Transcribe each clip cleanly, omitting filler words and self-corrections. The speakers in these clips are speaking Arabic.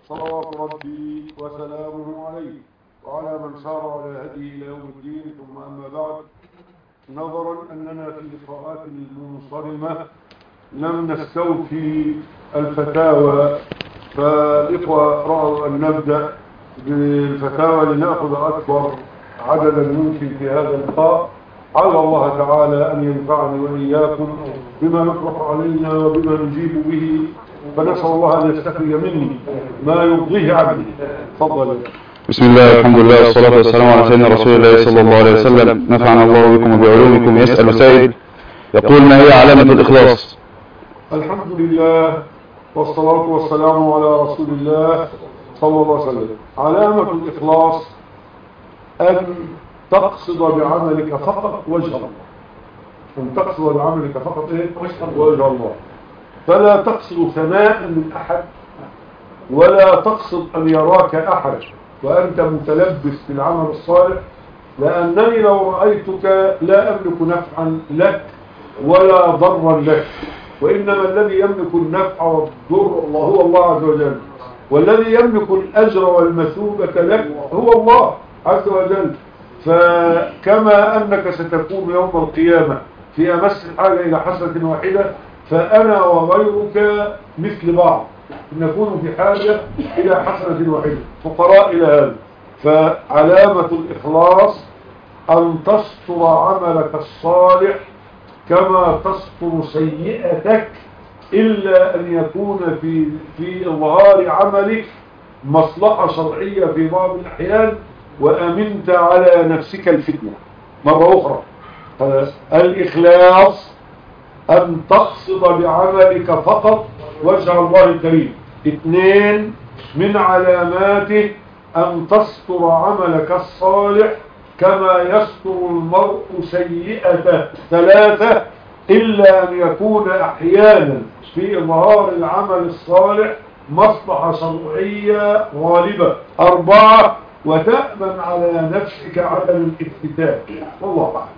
صلوات ربي وسلامه عليه وعلى من سار على هديه إلى يوم الدين. ثم أما بعد، نظرا أننا في اللقاءات المنصرمة لم نستوفي الفتاوى، فالإخوة رأوا أن نبدأ بالفتاوى لنأخذ أكبر عددا ممكن في هذا اللقاء. على الله تعالى أن ينفعني وإياكم بما يطرح علينا وبما نجيب به، فنسأل الله أن يستخرج مني ما يرضيه عبده. تفضل. بسم الله والحمد لله والصلاة والسلام على سيدنا رسول الله صلى الله عليه وسلم. نفعنا الله بكم وبعلومكم. يسأل سائل يقول: ما هي علامة الإخلاص؟ الحمد لله والصلاة والسلام على رسول الله صلى الله عليه وسلم. علامة الإخلاص أن تقصد بعملك فقط وجه الله. أن تقصد بعملك فقط وجه الله، فلا تقصد ثناء من أحد، ولا تقصد أن يراك أحد وأنت متلبس بالعمل الصالح، لأنني لو رأيتك لا أملك نفعا لك ولا ضرا لك، وإنما الذي يملك النفع والضر هو الله عز وجل، والذي يملك الأجر والمثوبة لك هو الله عز وجل. فكما أنك ستكون يوم القيامة في أمس الحاجة إلى حسنة واحدة، فأنا وغيرك مثل بعض، نكون في حاجة إلى حسنة واحدة، فقراء إلى هذا. فعلامة الإخلاص أن تستر عملك الصالح كما تستر سيئتك، إلا أن يكون في إظهار عملك مصلحة شرعية في بعض الأحيان، وأمنت على نفسك الفتنة مرة أخرى. الإخلاص أن تقصد بعملك فقط وجه الله الكريم. 2 من علاماته أن تستر عملك الصالح كما يستر المرء سيئته. 3 إلا أن يكون أحيانا في إظهار العمل الصالح مصلحة شرعية غالبة. 4 وتأمن على نفسك عدم الافتتان. والله أعلم.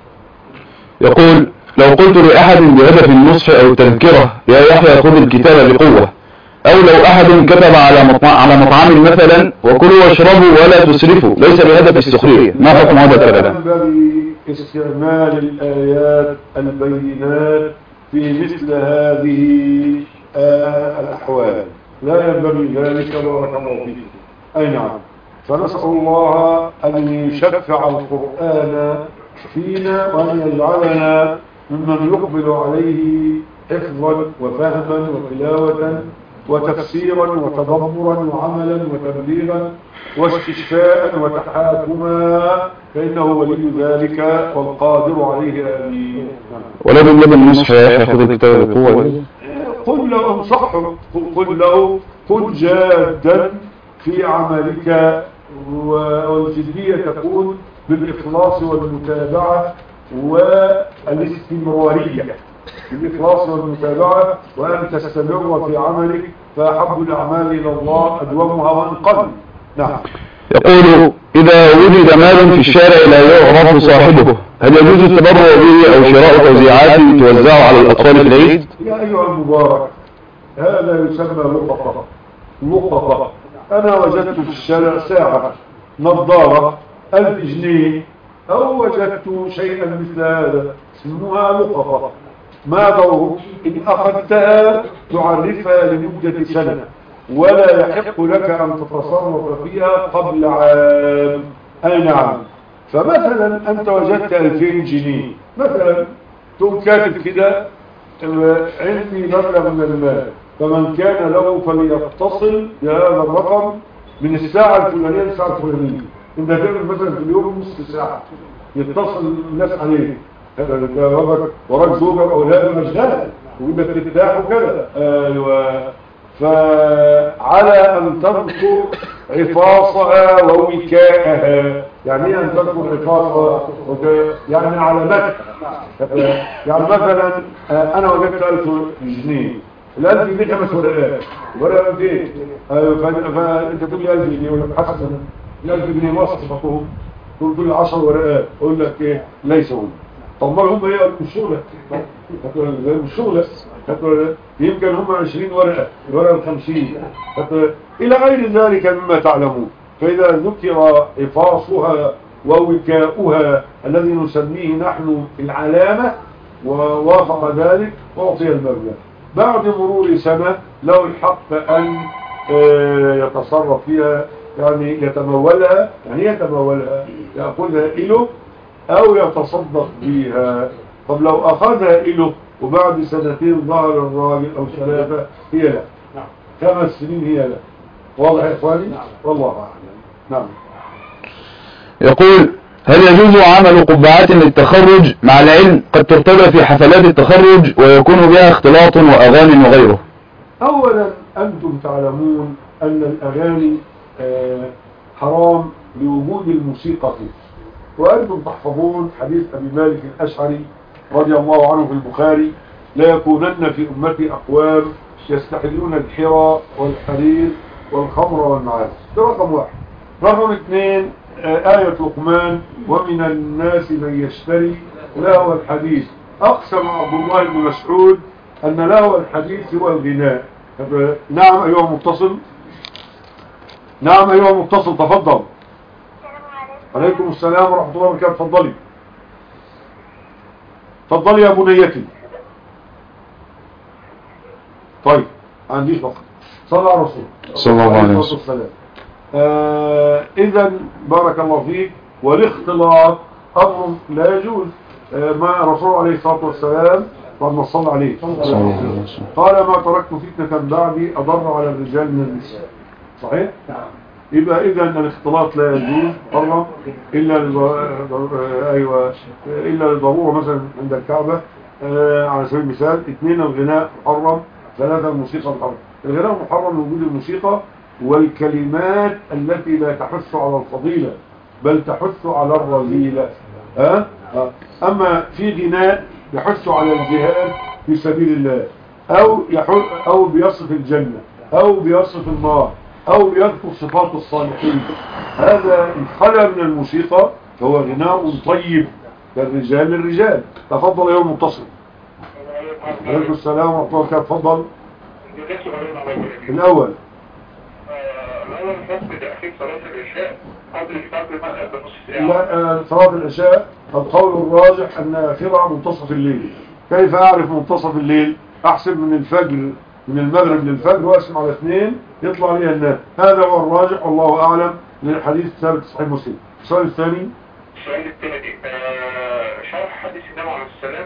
يقول: لو قلت لأحد بهدف النصح أو التذكرة يا يحيى خذ الكتاب بقوة، أو لو أحد كتب على مطعم مثلا وكلوا واشربوا ولا تسرفوا ليس بهدف السخرية، ما حكم هذا الكلام؟ ينبغي استعمال الآيات البينات في مثل هذه الأحوال، لا ينبغي ذلك. بارك الله فيك. أي نعم. فنسأل الله أن يشفع القرآن فينا وأن يجعلنا ممن يقبل عليه حفظا وفهما وتلاوة وتفسيرا وتدبرا وعملا وتبليغا واستشفاء وتحاكما، فإنه ولي ذلك والقادر عليه. آمين. ولو من النصح يا يحيى خذ الكتاب بقوة، قل له انصحه، قل له كن جادا في عملك، والجدية تكون بالإخلاص والمتابعة والاستمرارية. بالإخلاص والمتابعة، وأن تستمر في عملك، فأحب الأعمال إلى الله أدومها وإن قل. نعم. يقول: إذا وجد مال في الشارع لا يعرف صاحبه هل يجوز التبرع به أو شراء توزيعات توزع على الأطفال في العيد؟ يا أيها المبارك، هذا يسمى لقطة. لقطة. أنا وجدت في الشارع ساعة، نظارة 1000 جنيه، أو وجدت شيئا مثل هذا، اسمها لقطة. ما دوره؟ إن أخذتها تعرفها لمدة سنة، ولا يحق لك أن تتصرف فيها قبل عام. أي نعم. فمثلا أنت وجدت 2000 جنيه مثلا، تقوم كاتب كده عندي مبلغ من المال، فمن كان له فليتصل بهذا الرقم من الساعة الفلانية للساعة الفلانية. انت تعمل مثلا في اليوم نصف ساعة يتصل الناس عليك، وراك زوجك أولاد مجهال ويبقى ترتاح وكذا. أيوة. فعلى أن تذكر عفاصها ووكاءها. يعني ايه أن تذكر عفاصها؟ يعني علامتها. يعني مثلا أنا وجدت 1000 جنيه، ال1000 جنيه 5 ورقات، ورقة 200. فأنت تقول لي 1000 جنيه، يقول لك حسنا ال1000 جنيه مصرفهم كل 10 ورقات، أقول لك إيه؟ ليس هم. طب ما هم ايه الشغل؟ زي الشغلة يمكن هم 20 ورقة، الورقة 50 إلى غير ذلك مما تعلمون. فإذا ذكر إفاصها ووكاؤها الذي نسميه نحن العلامة ووافق ذلك أعطي المبلغ. بعد مرور سنة له الحق أن يتصرف فيها، يعني يتمولها، يعني يتمولها يأخذها إله أو يتصدق بها. طب لو أخذها إله وبعد سنتين ظهر الراجل أو 3 هي لا، 5 سنين هي لا. واضح يا إخواني؟ والله أعلم. نعم. يقول: هل يجوز عمل قبعات للتخرج مع العلم قد ترتدى في حفلات التخرج ويكون بها اختلاط وأغاني وغيره؟ أولا أنتم تعلمون أن الأغاني حرام لوجود الموسيقى فيه، وأنتم تحفظون حديث أبي مالك الأشعري رضي الله عنه في البخاري: لا يكونن في أمتي أقوام يستحلون الحرى والحرير والخمر والمعازف. ده رقم 1. رقم 2 آية لقمان: ومن الناس من يشتري لهو الحديث. أقسم عبد الله بن مسعود أن لهو الحديث هو الغناء. نعم أيها المتصل. نعم أيها المتصل، تفضل. عليكم السلام ورحمة الله وبركاته. تفضلي تفضلي يا بنيتي. طيب عنديش وقت. صلى على الرسول صلى الله عليه وسلم. إذن بارك الله فيك. والاختلاط أمر لا يجوز. ما رسول عليه الصلاة والسلام لما صلى عليه قال: ما تركت فتنة بعدي أضر على الرجال من النساء. صحيح؟ يبقى إذا الاختلاط لا يجوز حرام إلا للضرورة، مثلا عند الكعبة على سبيل المثال. 2 الغناء محرم. 3 الموسيقى محرم. الغناء محرم لوجود الموسيقى والكلمات التي لا تحث على الفضيلة بل تحث على الرذيلة. أما في غناء يحث على الجهاد في سبيل الله، أو بيصف الجنة، أو بيصف النار، أو يذكر صفات الصالحين، هذا إن خلا من الموسيقى فهو غناء طيب كالرجال للرجال. تفضل يا المتصل. عليكم السلام ورحمة الله وبركاته. تفضل. الأول لا، صلاة العشاء القول الراجح أن آخرها منتصف الليل. كيف أعرف منتصف الليل؟ أحسب من الفجر، من المغرب للفجر، وأقسم على 2 يطلع لي الناس. هذا هو الراجح والله أعلم للحديث الثابت صحيح مسلم. السؤال الثاني. السؤال الثاني شرح حديث النبي عليه السلام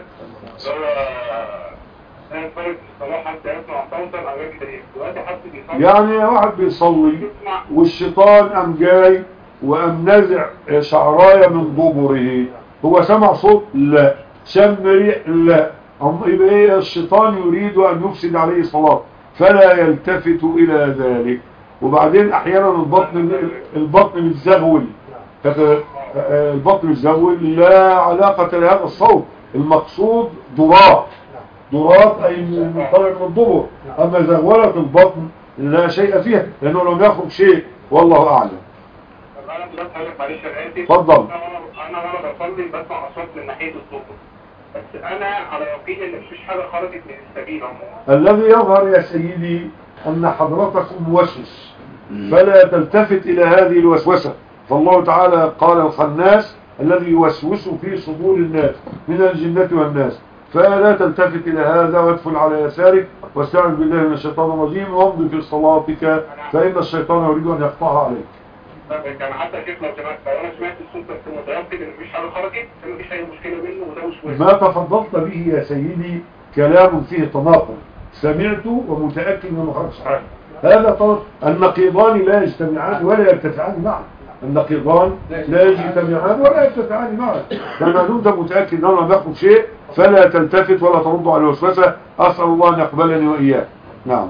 يعني واحد بيصلي والشيطان قام جاي وقام نازع شعرايه من ضبره. هو سمع صوت؟ لا. شم ريح؟ لا. يبقى ايه؟ الشيطان يريد ان يفسد عليه الصلاه فلا يلتفت الى ذلك. وبعدين احيانا البطن بالزغول. البطن بالزغول لا علاقه لهذا الصوت. المقصود ضرات أي منطلق من الضبر. أما زغولة البطن لا شيء فيها لأنه لم يخرج شيء والله أعلم. أنا دلوقتي هقول لك معلش يا آسف. اتفضل. أنا وأنا بصلي بسمع أصوات من ناحية الصوت، بس أنا على يقين إن مفيش حاجة خرجت من السبيل عموما. الذي يظهر يا سيدي أن حضرتك موسوس فلا تلتفت إلى هذه الوسوسة. فالله تعالى قال: الخناس الذي يوسوس في صدور الناس من الجنة والناس. فلا تلتفت إلى هذا وادخل على يسارك واستعذ بالله من الشيطان الرجيم وامضي في صلاتك فإن الشيطان يريد أن يقطعها عليك. كان حتى شيخ لو سمعت أنا سمعت الصوت بس متيقن إن مفيش حاجة خرجت، مفيش أي مشكلة منه وده وسواس. ما تفضلت به يا سيدي كلام فيه تناقض. سمعت ومتأكد من مخرج صحيح. هذا طرف. النقيضان لا يجتمعان ولا يرتفعان معا. النقيضان لا يجتمعان ولا يرتفعان معا. لما دمت متأكد أنه لم يخرج شيء فلا تلتفت ولا ترد على الوسوسة. أسأل الله أن يقبلني وإياك. نعم.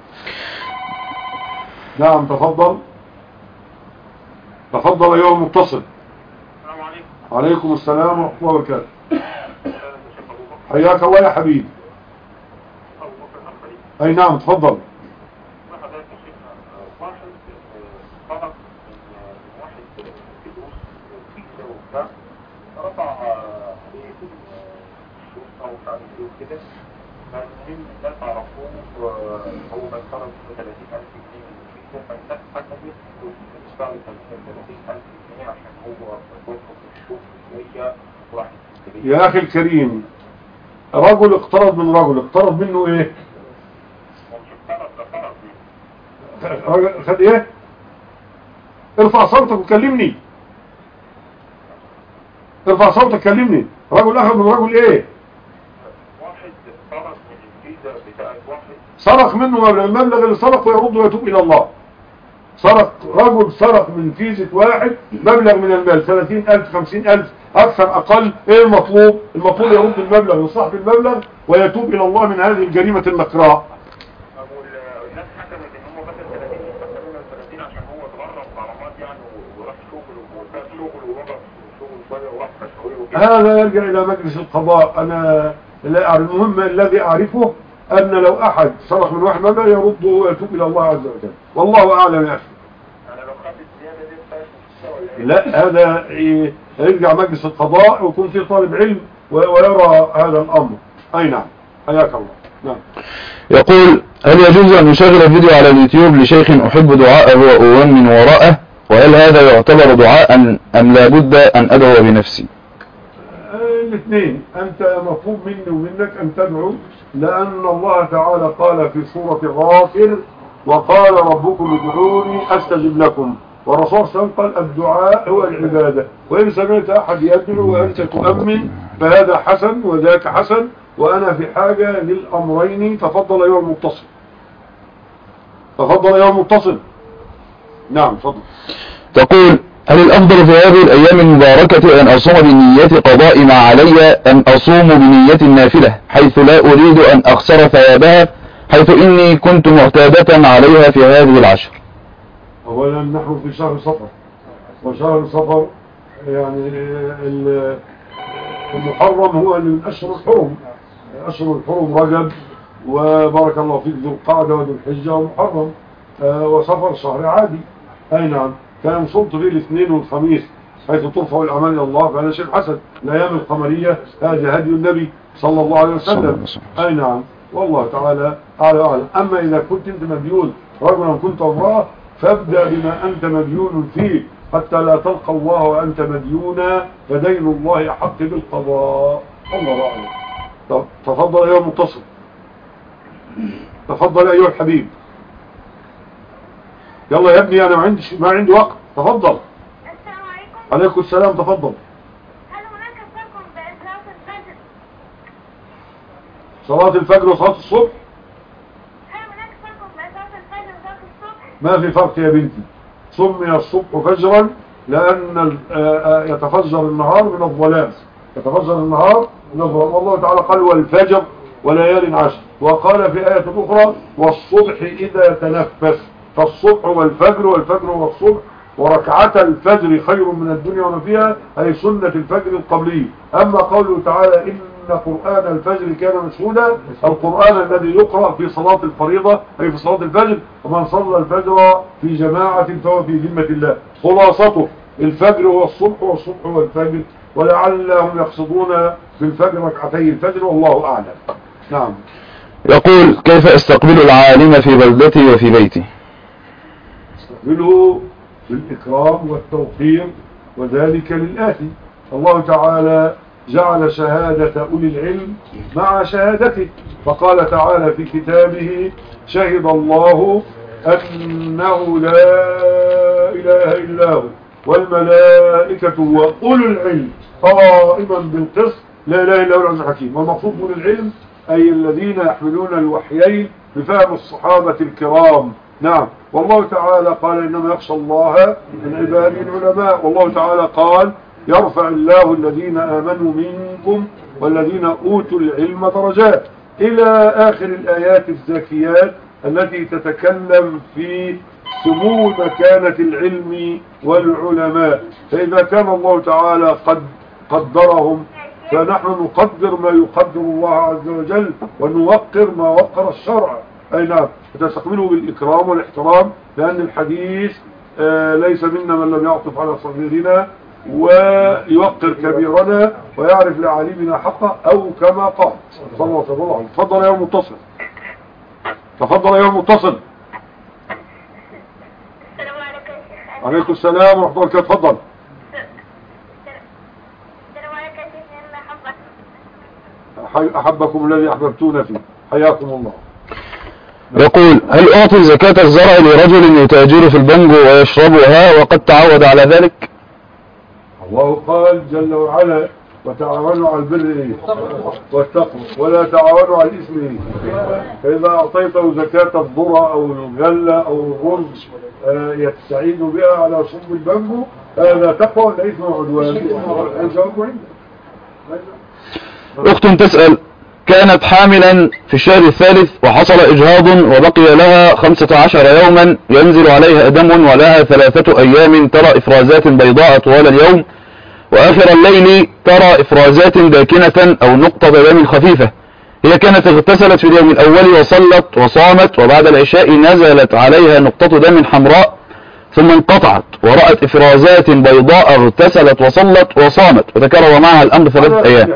نعم تفضل. تفضل أيها المتصل. السلام عليكم. عليكم السلام ورحمة الله وبركاته. حياك الله يا حبيبي. أي نعم تفضل. ومش عارف ايه وكده. فالمهم الناس عرفوه هو كان طلب 30,000 جنيه من الفيزا، فالناس حكمت واشتغل 30,000 جنيه عشان هو بيطلب الشغل شوية وراح اسكندرية. يا أخي الكريم، رجل اقترض من رجل، اقترض منه ايه؟ مش اقترض، ده طلب منه. رجل خد ايه؟ ارفع صوتك وكلمني، ارفع صوتك كلمني. رجل اخذ من رجل ايه؟ واحد طلب من الفيزا بتاعت واحد سرق منه المبلغ اللي سرقه يرد ويتوب الى الله. رجل سرق من فيزة واحد مبلغ من المال، 30,000 50,000 اكثر اقل. ايه المطلوب؟ المطلوب يرد المبلغ لصاحب المبلغ ويتوب الى الله من هذه الجريمة النكراء. الناس حكمت ان هم مثلا 30 يستخدموا 30 عشان هو اتغرب غرامات يعني وراح شغل وساب شغل ورجع شغل شويه وراح مشاوير وكده. هذا يرجع الى مجلس القضاء. انا لا أعرف. المهم الذي اعرفه ان لو احد سرق من واحد مبلغ يرده ويتوب الى الله عز وجل، والله اعلم يا اخي. انا لو خدت الزياده دي بتاعت لا، هذا يرجع مجلس القضاء ويكون في طالب علم ويرى هذا الامر. اي نعم، حياك الله. نعم. يقول: هل يجوز أن نشغل فيديو على اليوتيوب لشيخ أحب دعاءه وأؤمن وراءه؟ وهل هذا يعتبر دعاء أم لا بد أن أدعو بنفسي؟ الاثنين. أنت مطلوب مني ومنك أن تدعو، لأن الله تعالى قال في سورة غافر: وقال ربكم ادعوني أستجب لكم. والرسول صلى الله عليه وسلم قال: الدعاء هو العبادة. وإن سمعت أحد يدعو وأنت تؤمن فهذا حسن وذاك حسن، وأنا في حاجة للأمرين. تفضل أيها المتصل. تفضل أيها المتصل. نعم تفضل. تقول: هل الأفضل في هذه الأيام المباركة أن أصوم بنية قضاء ما علي أم أصوم بنية النافلة، حيث لا أريد أن أخسر ثوابها، حيث إني كنت معتادة عليها في هذه العشر؟ أولا نحن في شهر صفر، وشهر صفر يعني المحرم هو من أشهر الحرم. أشهر الحرم رجب وبارك الله فيك ذو القعدة وذو الحجة ومحرم، وصفر شهر عادي. أي نعم. كان صمت فيه الاثنين والخميس حيث ترفع الأعمال إلى الله، فهذا شيء حسن. الأيام القمرية هذا هدي النبي صلى الله عليه وسلم. أي نعم. والله تعالى أعلى وأعلم. أما إذا كنت أنت مديون رجلا كنت امرأة، فابدأ بما أنت مديون فيه حتى لا تلقى الله وأنت مديونا، فدين الله أحق بالقضاء. الله أعلم. تفضل أيها المتصل. تفضل أيها الحبيب. يلا يا ابني، أنا ما عندي وقت. تفضل. السلام عليكم. عليكم السلام. تفضل. هل هناك فرق بين صلاة الفجر؟ صلاة الفجر وصلاة الصبح؟ هل هناك فرق بين صلاة الفجر وصلاة الصبح؟ ما في فرق يا بنتي. سمي الصبح فجرا لأن يتفجر النهار من الظلام. يتفجر النهار من الظلام. والله تعالى قال: والفجر وليال عشر. وقال في آية أخرى: والصبح إذا تنفس. فالصبح والفجر، والفجر والصبح. وركعة الفجر خير من الدنيا وما فيها، أي سنة الفجر القبلي. أما قوله تعالى: إن قرآن الفجر كان مشهودا، القرآن الذي يقرأ في صلاة الفريضة أي في صلاة الفجر، ومن صلى الفجر في جماعة فهو في ذمة الله. خلاصته: الفجر هو الصبح والصبح هو الفجر، ولعلهم يقصدون في الفجر ركعتي الفجر، والله أعلم. نعم. يقول: كيف استقبل العالم في بلدتي وفي بيتي؟ استقبله بالإكرام والتوقير، وذلك للآتي: الله تعالى جعل شهادة أولي العلم مع شهادته، فقال تعالى في كتابه: شهد الله أنه لا إله إلا هو والملائكة وأولو العلم قائما بالقسط لا إله إلا هو العزيز الحكيم. والمقصود أولي العلم أي الذين يحملون الوحيين بفهم الصحابة الكرام. نعم. والله تعالى قال: إنما يخشى الله من عباده العلماء. والله تعالى قال: يرفع الله الذين آمنوا منكم والذين أوتوا العلم درجات، إلى آخر الآيات الزاكيات التي تتكلم في سمو مكانة العلم والعلماء. فإذا كان الله تعالى قد قدرهم، فنحن نقدر ما يقدر الله عز وجل، ونوقر ما وقر الشرع. أي نعم. فتستقبله بالإكرام والاحترام، لأن الحديث ليس منا من لم يعطف على صغيرنا ويوقر كبيرنا ويعرف لعالمنا حقه، أو كما قال صلى الله عليه وسلم. تفضل يا متصل، تفضل يا متصل. السلام عليكم يا شيخ. عليكم السلام ورحمة الله وبركاته. تفضل. السلام عليكم يا شيخ. أحبك. أحبكم الذي أحببتونا فيه، حياكم الله. يقول: هل أعطي زكاة الزرع لرجل يتاجر في البنجو ويشربها وقد تعود على ذلك؟ الله قال جل وعلا: وتعاونوا على البر والتقوى ولا تعاونوا على الإثم. فإذا أعطيته زكاة الذرة أو الغلة أو الرز يستعين بها على شرب البنجو، هذا تقوى ولا إثم وعدوان؟ الجواب عنده. أخت تسأل: كانت حاملا في الشهر الثالث وحصل إجهاض وبقي لها 15 يوما ينزل عليها دم، ولها 3 أيام ترى إفرازات بيضاء طوال اليوم، وآخر الليل ترى إفرازات داكنة أو نقطة دم خفيفة. هي كانت اغتسلت في اليوم الأول وصلت وصامت، وبعد العشاء نزلت عليها نقطة دم حمراء ثم انقطعت، ورأت إفرازات بيضاء، اغتسلت وصلت وصامت، وتكرر معها الأمر 3 أيام.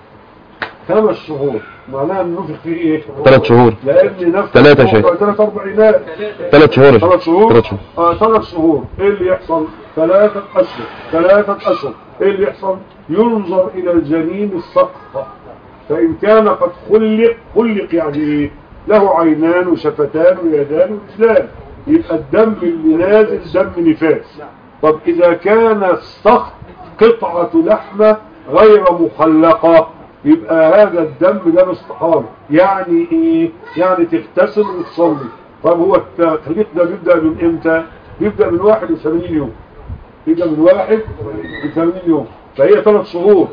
5 شهور معناها النفخ فيه ايه؟ 3 شهور. لان نفس 3 شهور. 3 أربعينات. 3 شهور. 3 شهور. 3 شهور. 3 شهور. ايه اللي يحصل؟ 3 أشهر. 3 أشهر. ايه اللي يحصل؟ ينظر الى الجنين السقط، فان كان قد خلق يعني ايه؟ له عينان وشفتان ويدان ورجلان، يبقى الدم اللي نازل دم نفاس. طب اذا كان السقط قطعة لحمة غير مخلقة، يبقى هذا الدم ده استحاضة. يعني ايه؟ يعني تغتسل وتصلي. طب هو التخليق ده بيبدأ من امتى؟ بيبدأ من 81 يوم. بيبدأ من 81 يوم. فهي 3 شهور.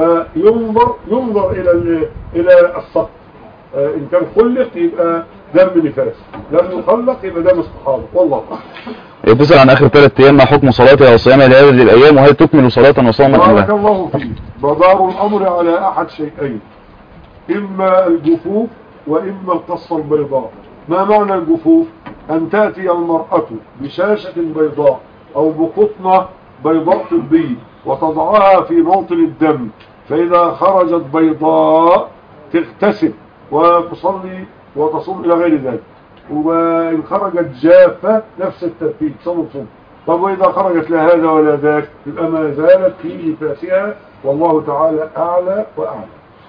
فينظر الى السقط. ان كان خلق يبقى دم نفاس، لم يخلق يبقى دم استحاضة. والله أعلم. بتسأل عن آخر 3 أيام ما حكم صلاتها وصيامها لهذه الأيام، وهل تكمل صلاة وصوما أم لا؟ بارك الله فيك. مدار الأمر على أحد شيئين: إما الجفوف وإما القصة البيضاء. ما معنى الجفوف؟ أن تأتي المرأة بشاشة بيضاء أو بقطنة بيضاء طبي وتضعها في موطن الدم، فإذا خرجت بيضاء تغتسل وتصلي وتصوم إلى غير ذلك، وإن خرجت جافة نفس الترتيب صوم. طب وإذا خرجت لا هذا ولا ذاك يبقى ما زالت في نفاسها، والله تعالى أعلى وأعلى.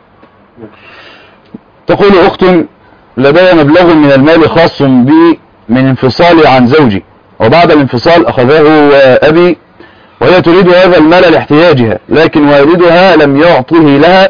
تقول أخت: لدي مبلغ من المال خاص بي من انفصالي عن زوجي، وبعد الانفصال أخذه أبي، وهي تريد هذا المال لاحتياجها، لكن والدها لم يعطه لها،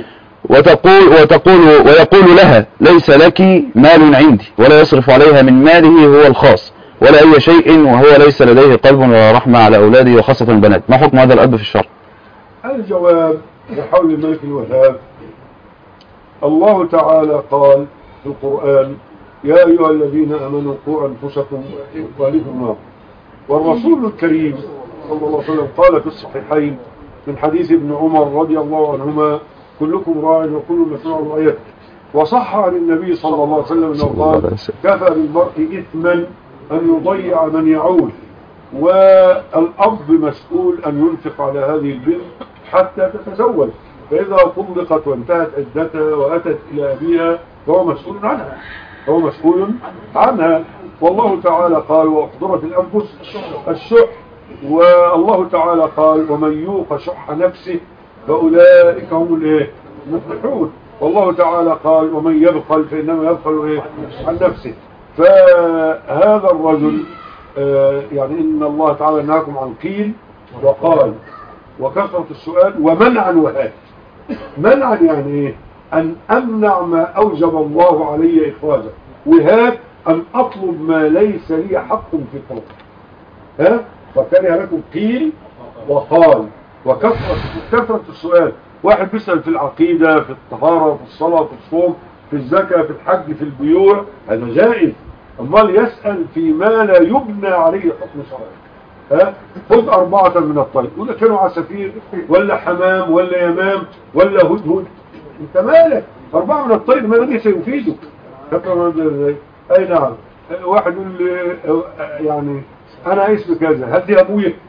ويقول لها: ليس لك مال عندي، ولا يصرف عليها من ماله هو الخاص ولا أي شيء، وهو ليس لديه قلب ولا رحمة على أولاده وخاصة البنات. ما حكم هذا الأب في الشرع؟ الجواب بحول الملك الوهاب: الله تعالى قال في القرآن: يا أيها الذين آمنوا قوا أنفسكم وأهليكم نارا. والرسول الكريم صلى الله عليه وسلم قال في الصحيحين من حديث ابن عمر رضي الله عنهما: كلكم راع وكل مسؤول عن رعيته. وصح عن النبي صلى الله عليه وسلم انه قال: كفى بالمرء إثما أن يضيع من يعول. والأب مسؤول أن ينفق على هذه البنت حتى تتزوج، فإذا طلقت وانتهت عدتها وأتت إلى أبيها فهو مسؤول عنها، هو مسؤول عنها. والله تعالى قال: وأحضرت الأنفس الشح. والله تعالى قال: ومن يوق شح نفسه فأولئك هم المفلحون. والله تعالى قال: ومن يبخل فإنما يبخل عن نفسه. فهذا الرجل يعني إن الله تعالى نهاكم عن قيل وقال وكثرة السؤال ومنعا وهات. منعا يعني ايه؟ أن أمنع ما أوجب الله علي إخراجه، وهات أن أطلب ما ليس لي حق في طلبه. فكره لكم قيل وقال وكثرة السؤال. واحد بيسأل في العقيدة، في الطهارة، في الصلاة، في الصوم، في الزكاة، في الحج، في البيوع، هذا جائز. أمال يسأل فيما لا يبنى عليه حكم شرعي. خذ 4 من الطير، يقول لك كانوا عصافير ولا حمام ولا يمام ولا هدهد، انت مالك؟ 4 من الطير ما الذي سيفيدك؟ اي نعم. واحد يقول لي يعني انا اسمي كذا، هل دي ابويا؟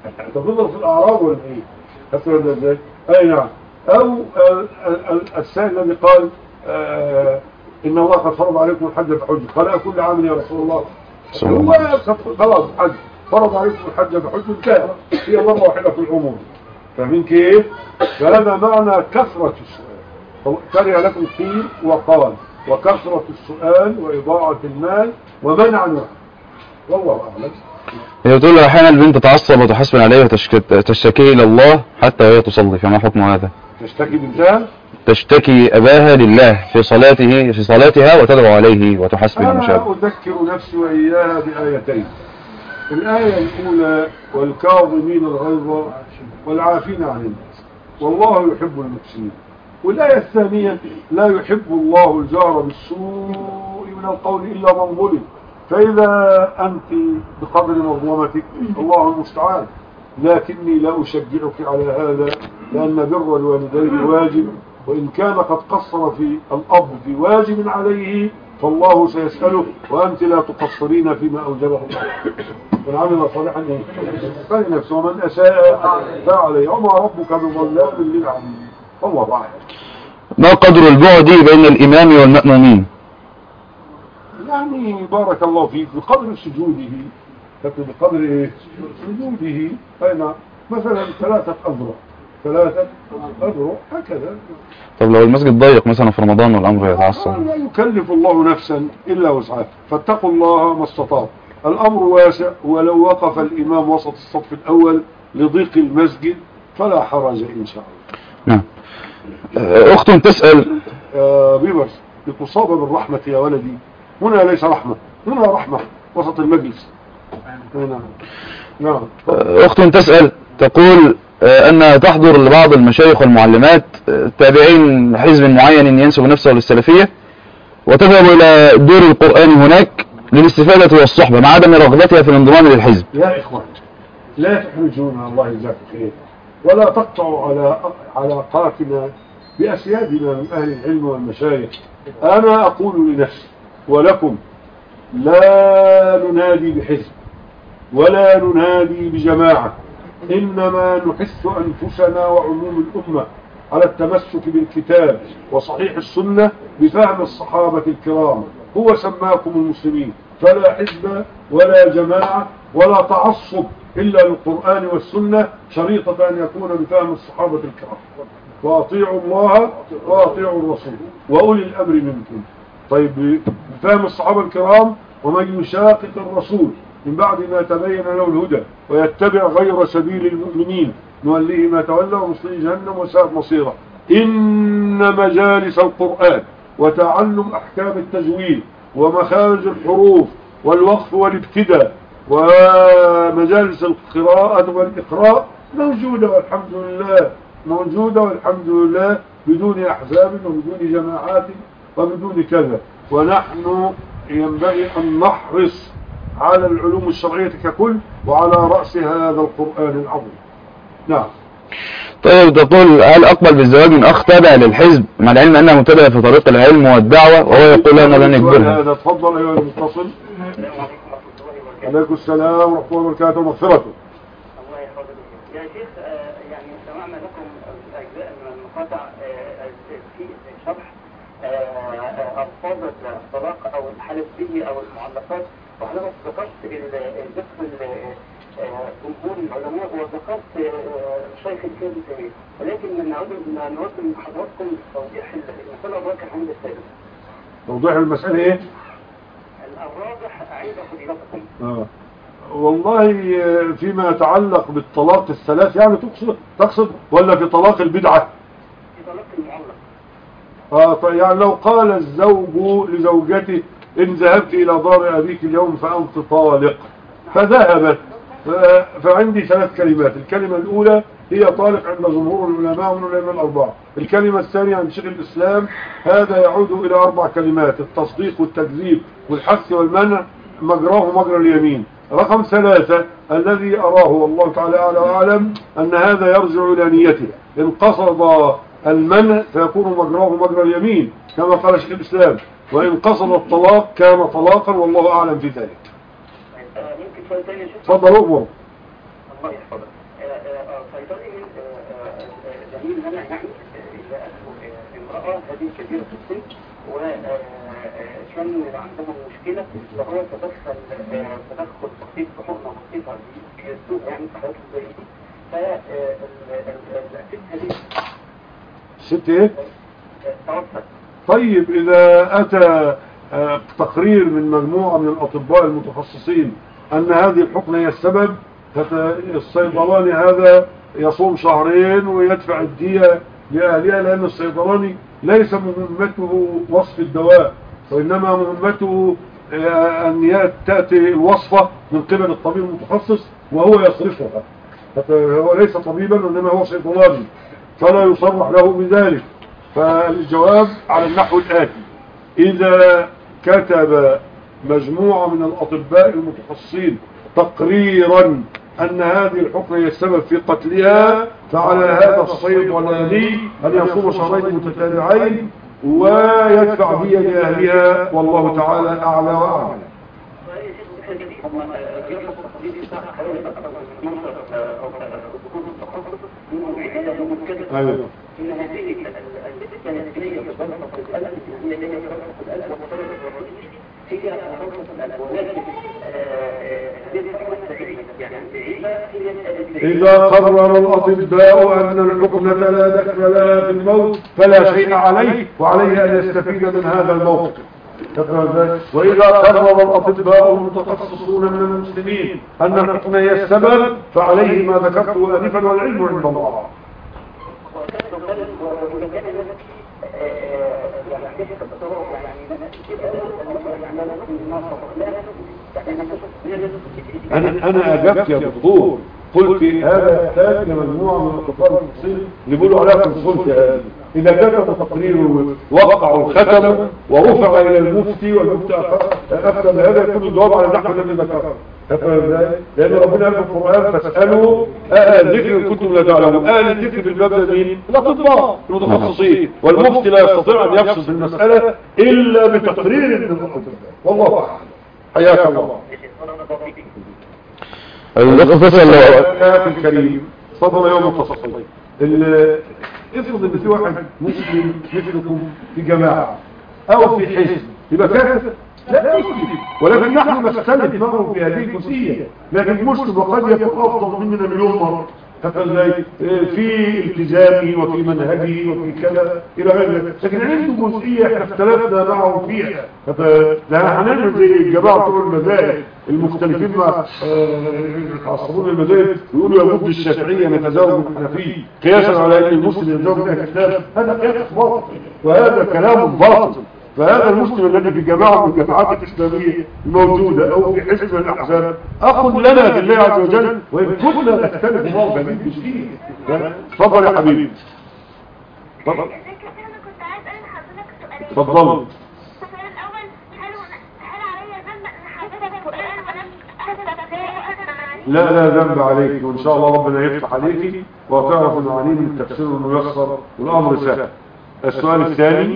انت بتضرب في الاعراب ولا ايه؟ هتفهم ده ازاي؟ اي نعم. او السائل الذي قال ان الله قد فرض عليكم الحج فحج، قال كل عام يا رسول الله. هو خلاص حج فرض عليكم الحج فحج انتهى، هي مره واحده في العموم. فاهمين كيف؟ فهذا معنى كثره السؤال. كره لكم قيل وقال، وكثره السؤال واضاعه المال ومنع الوحي. والله اعلم. هي بتقول له احيانا البنت تتعصب وتحسبن عليه وتشتكي الى الله حتى وهي تصلي، فما حكم هذا؟ تشتكي بنتها؟ تشتكي اباها لله في صلاتها وتدعو عليه وتحسبن أنا مشابه. أذكر نفسي وإياها بآيتين. الآية الأولى والكاظمين الغيظ والعافين عن الناس والله يحب المحسنين. والآية الثانية لا يحب الله الجار بالسوء من القول إلا من ظلم. فإذا أنت بقدر مظلمتك الله المستعان، لكني لا أشجعك على هذا، لأن بر الوالدين واجب، وإن كان قد قصر في الأب في واجب عليه فالله سيسأله، وأنت لا تقصرين فيما أوجبه الله. من عمل صالحا فلنفسه ومن أساء فعليه، وما ربك بظلام للعبيد. الله أعلم. ما قدر البعد بين الإمام والمأمومين؟ يعني بارك الله فيك بقدر سجوده، لكن بقدر سجوده أين مثلا 3 أذرع هكذا. طب لو المسجد ضيق مثلا في رمضان والأمر يتعصب؟ لا يكلف الله نفسا إلا وسعها، فاتقوا الله ما استطاع. الأمر واسع، ولو وقف الإمام وسط الصف الأول لضيق المسجد فلا حرج إن شاء الله. نعم. أخت تسأل بيبرس لتصاب بالرحمة يا ولدي، هنا ليس رحمة، هنا رحمة وسط المجلس. نعم. أخت تسأل تقول أنها تحضر لبعض المشايخ والمعلمات تابعين حزب معين ينسب نفسه للسلفية، وتذهب إلى دور القرآن هناك للاستفادة والصحبة مع عدم رغبتها في الانضمام للحزب. يا إخوان لا تحرجونا الله يجزاكم خير، ولا تقطعوا على علاقاتنا بأسيادنا من أهل العلم والمشايخ. أنا أقول لنفسي ولكم لا ننادي بحزب ولا ننادي بجماعة، إنما نحث أنفسنا وعموم الأمة على التمسك بالكتاب وصحيح السنة بفهم الصحابة الكرام. هو سماكم المسلمين، فلا حزب ولا جماعة ولا تعصب إلا للقرآن والسنة، شريطة أن يكون بفهم الصحابة الكرام. وأطيعوا الله وأطيعوا الرسول وأولي الأمر منكم. طيب بفهم الصحابة الكرام، ومن يشاقق الرسول من بعد ما تبين له الهدى ويتبع غير سبيل المؤمنين نوليه ما تولى ونصليه جهنم وساءت مصيره. إن مجالس القرآن وتعلم أحكام التجويد ومخارج الحروف والوقف والابتداء ومجالس القراءة والإقراء موجودة والحمد لله، موجودة والحمد لله، بدون أحزاب وبدون جماعات وبدون كذا. ونحن ينبغي أن نحرص على العلوم الشرعية ككل، وعلى رأس هذا القرآن العظيم. نعم. طيب تقول هل أقبل بالزواج من أخ تابع للحزب مع العلم أنها متابعة في طريق العلم والدعوة وهو يقول أنا لن يقبلها؟ هذا تفضل أيها المتصل. عليكم السلام ورحمة الله وبركاته ومغفرته. الله يحفظك يا شيخ. يعني سمعنا لكم أجزاء من المقاطع في شرح ألفاظ الطلاق أو الحلف به أو المعلقات، وحضرتك ذكرت الذكر جمهور العلماء وذكرت شيخ الكلام الكبير، ولكن نود من حضراتكم توضيح المسألة الراجح عند السادس. توضيح المسألة إيه؟ الراجح عند فضيلتكم. والله فيما يتعلق بالطلاق الثلاث يعني تقصد ولا في طلاق البدعة؟ في طلاق المعلق. يعني لو قال الزوج لزوجته إن ذهبت إلى دار أبيك اليوم فأنت طالق، فذهبت، فعندي 3 كلمات. الكلمة الأولى هي طالق عند جمهور العلماء ومن العلماء الأربعة. الكلمة الثانية عند شيخ الإسلام هذا يعود إلى 4 كلمات: التصديق والتكذيب والحث والمنع، مجراه مجرى اليمين. رقم 3 الذي أراه والله تعالى أعلى وأعلم أن هذا يرجع إلى نيته، إن قصد المنع فيكون مجراه مجرى اليمين كما قال شيخ الإسلام، وإن قصد الطلاق كان طلاقا والله أعلم في ذلك. ممكن سؤال ثاني يا شيخ؟ تفضل أمر. الله الله يحفظك. صيدلي دليل منع يعني جاءته امرأة هذه كبيرة في السن وكان عندهم مشكلة فهو تدخل بسيط في حقنة بسيطة في السوق يعني في حياته زي دي فالست هذه الست ايه؟ توفت. طيب إذا أتى تقرير من مجموعة من الأطباء المتخصصين أن هذه الحقنة هي السبب، الصيدلاني هذا يصوم شهرين ويدفع الدية لأهلها، لأن الصيدلاني ليس مهمته وصف الدواء، وإنما مهمته أن تأتي الوصفة من قبل الطبيب المتخصص وهو يصرفها. هو ليس طبيبا وإنما هو صيدلاني، فلا يصرح له بذلك. فالجواب على النحو الآتي: إذا كتب مجموعة من الأطباء المتخصصين تقريرا أن هذه الحقنة هي السبب في قتلها، فعلى هذا الصيدلاني أن يصوم شهرين متتابعين ويدفع دية لأهلها، والله تعالى أعلى وأعلم. أيوة. إذا قرر الأطباء أن الحقنة لا دخل لها في الموت فلا شيء عليه، وعليه أن يستفيد من هذا الموقف. وإذا قرر الأطباء المتخصصون من المسلمين أن الحقنة هي السبب فعليه ما ذكرته آنفا، والعلم عند الله. أنا أجبت يا دكتور، قلت هذا يحتاج لمجموعة من الأطباء المختصين اللي بيقولوا عليها كونسلت. إذا كتب تقرير ووقعوا الختم ورفع إلى المفتي والمفتي أفتى بهذا يكون الجواب على النحو الذي ذكره. لأن ربنا قال في القرآن: فاسألوا الذكر إن كنتم لا تعلمون. الذكر في الباب ده مين؟ الأطباء المتخصصين، والمفتي لا يستطيع أن يفصل في المسألة إلا بتقرير من الأطباء. والله أعلم. حياك الله. الآيات الكريم صدر يوم التصحيح. افرض ان في واحد مسلم مثلكم في جماعة او في حزب يبقى كافر؟ لا مسلم، ولكن نحن نختلف معه في هذه الجزئية، لكن المسلم وقد يكون افضل مننا مليون مرة في التزامه وفي منهجه وفي كذا الى غير ذلك، لكن عنده جزئيه احنا اختلفنا معه فيها. لا هنعمل زي الجماعه بتوع المذاهب المختلفين مع اصحاب المذاهب يقولوا يجوز الشافعيه نتزوج الحنفي قياسا على ان المسلم يتزوج اهل الكتاب، هذا قياس باطل وهذا كلام باطل. فهذا المسلم الذي في جماعة من الجماعات الإسلامية الموجودة أو في حزب من الأحزاب أخذ لنا بالله عز وجل، وإن كنا نختلف معه بهذه الجزئية. تفضل يا حبيبي. تفضل. انا كنت عايز اسال حضرتك سؤالين. تفضل. السؤال الاول: هل علي ذنب ان حضرتك القران ولم اسال؟ لا ذنب عليك، وإن شاء الله ربنا يفتح عليك وتعرف المعاني من التفسير الميسر والأمر سهل. السؤال الثاني: